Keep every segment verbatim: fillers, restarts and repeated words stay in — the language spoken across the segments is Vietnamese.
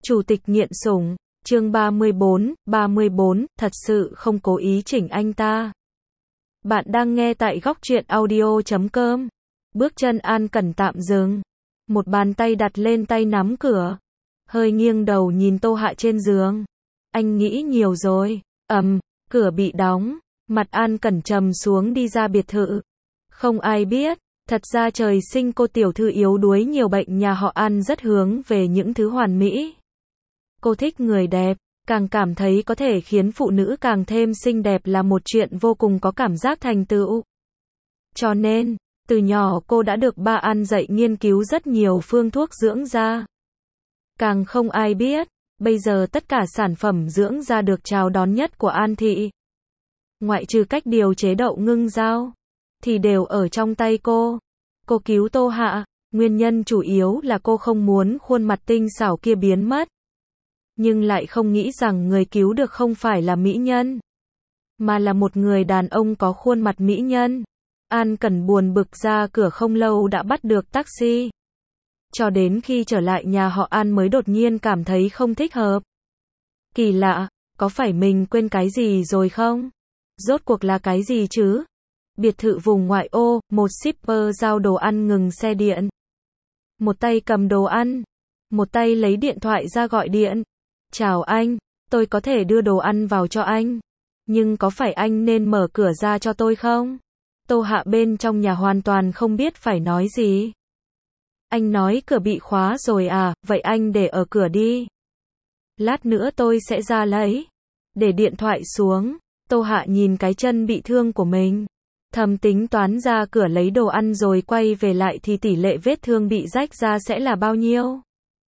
Chủ tịch nghiện sủng, chương ba mươi bốn, ba mươi bốn, thật sự không cố ý chỉnh anh ta. Bạn đang nghe tại góc truyện audio chấm com. Bước chân An Cẩn tạm dừng. Một bàn tay đặt lên tay nắm cửa. Hơi nghiêng đầu nhìn Tô Hạ trên giường. Anh nghĩ nhiều rồi. Ầm, cửa bị đóng. Mặt An Cẩn trầm xuống đi ra biệt thự. Không ai biết, thật ra trời sinh cô tiểu thư yếu đuối nhiều bệnh nhà họ An rất hướng về những thứ hoàn mỹ. Cô thích người đẹp, càng cảm thấy có thể khiến phụ nữ càng thêm xinh đẹp là một chuyện vô cùng có cảm giác thành tựu. Cho nên, từ nhỏ cô đã được ba An dạy nghiên cứu rất nhiều phương thuốc dưỡng da. Càng không ai biết, bây giờ tất cả sản phẩm dưỡng da được chào đón nhất của An Thị, ngoại trừ cách điều chế đậu ngưng dao, thì đều ở trong tay cô. Cô cứu Tô Hạ, nguyên nhân chủ yếu là cô không muốn khuôn mặt tinh xảo kia biến mất. Nhưng lại không nghĩ rằng người cứu được không phải là mỹ nhân, mà là một người đàn ông có khuôn mặt mỹ nhân. An Cẩn buồn bực ra cửa không lâu đã bắt được taxi. Cho đến khi trở lại nhà họ An mới đột nhiên cảm thấy không thích hợp. Kỳ lạ, có phải mình quên cái gì rồi không? Rốt cuộc là cái gì chứ? Biệt thự vùng ngoại ô, một shipper giao đồ ăn ngừng xe điện. Một tay cầm đồ ăn, một tay lấy điện thoại ra gọi điện. Chào anh, tôi có thể đưa đồ ăn vào cho anh. Nhưng có phải anh nên mở cửa ra cho tôi không? Tô Hạ bên trong nhà hoàn toàn không biết phải nói gì. Anh nói cửa bị khóa rồi à, vậy anh để ở cửa đi. Lát nữa tôi sẽ ra lấy. Để điện thoại xuống, Tô Hạ nhìn cái chân bị thương của mình. Thầm tính toán ra cửa lấy đồ ăn rồi quay về lại thì tỷ lệ vết thương bị rách ra sẽ là bao nhiêu?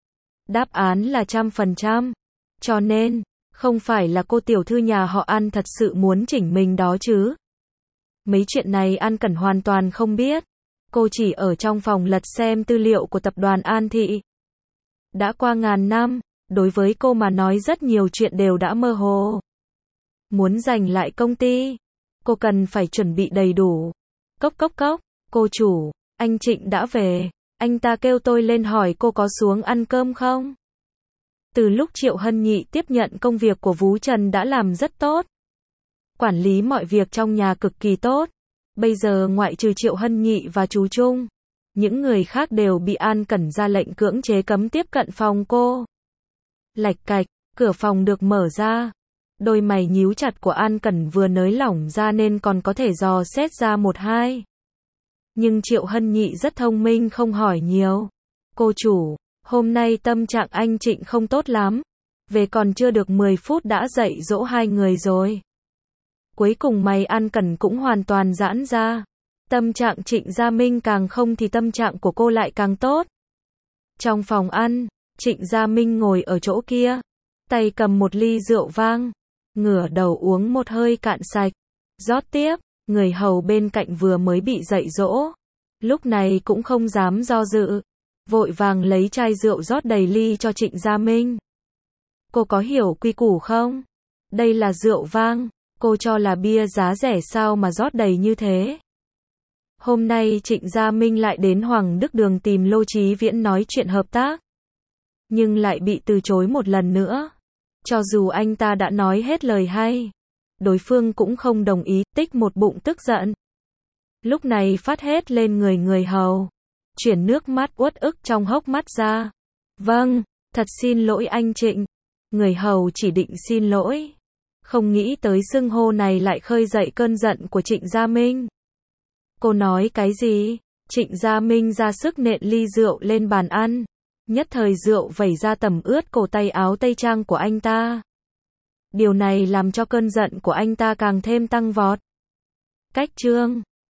Đáp án là trăm phần trăm. Cho nên, không phải là cô tiểu thư nhà họ An thật sự muốn chỉnh mình đó chứ. Mấy chuyện này An Cẩn hoàn toàn không biết. Cô chỉ ở trong phòng lật xem tư liệu của tập đoàn An Thị. Đã qua ngàn năm, đối với cô mà nói rất nhiều chuyện đều đã mơ hồ. Muốn giành lại công ty, cô cần phải chuẩn bị đầy đủ. Cốc cốc cốc, cô chủ, anh Trịnh đã về. Anh ta kêu tôi lên hỏi cô có xuống ăn cơm không? Từ lúc Triệu Hân Nhị tiếp nhận công việc của Vú Trần đã làm rất tốt. Quản lý mọi việc trong nhà cực kỳ tốt. Bây giờ ngoại trừ Triệu Hân Nhị và chú Trung, những người khác đều bị An Cẩn ra lệnh cưỡng chế cấm tiếp cận phòng cô. Lạch cạch, cửa phòng được mở ra. Đôi mày nhíu chặt của An Cẩn vừa nới lỏng ra nên còn có thể dò xét ra một hai. Nhưng Triệu Hân Nhị rất thông minh không hỏi nhiều. Cô chủ, hôm nay tâm trạng anh Trịnh không tốt lắm. Về còn chưa được mười phút đã dạy dỗ hai người rồi. Cuối cùng mày An Cẩn cũng hoàn toàn giãn ra. Tâm trạng Trịnh Gia Minh càng không thì tâm trạng của cô lại càng tốt. Trong phòng ăn, Trịnh Gia Minh ngồi ở chỗ kia. Tay cầm một ly rượu vang. Ngửa đầu uống một hơi cạn sạch. Rót tiếp, người hầu bên cạnh vừa mới bị dạy dỗ. Lúc này cũng không dám do dự. Vội vàng lấy chai rượu rót đầy ly cho Trịnh Gia Minh. Cô có hiểu quy củ không? Đây là rượu vang. Cô cho là bia giá rẻ sao mà rót đầy như thế? Hôm nay Trịnh Gia Minh lại đến Hoàng Đức Đường tìm Lô Chí Viễn nói chuyện hợp tác. Nhưng lại bị từ chối một lần nữa. Cho dù anh ta đã nói hết lời hay, đối phương cũng không đồng ý, tích một bụng tức giận. Lúc này phát hết lên người người hầu. Chuyển nước mắt uất ức trong hốc mắt ra. Vâng, thật xin lỗi anh Trịnh. Người hầu chỉ định xin lỗi. Không nghĩ tới xưng hô này lại khơi dậy cơn giận của Trịnh Gia Minh. Cô nói cái gì? Trịnh Gia Minh ra sức nện ly rượu lên bàn ăn. Nhất thời rượu vẩy ra tầm ướt cổ tay áo tây trang của anh ta. Điều này làm cho cơn giận của anh ta càng thêm tăng vọt. Cách chương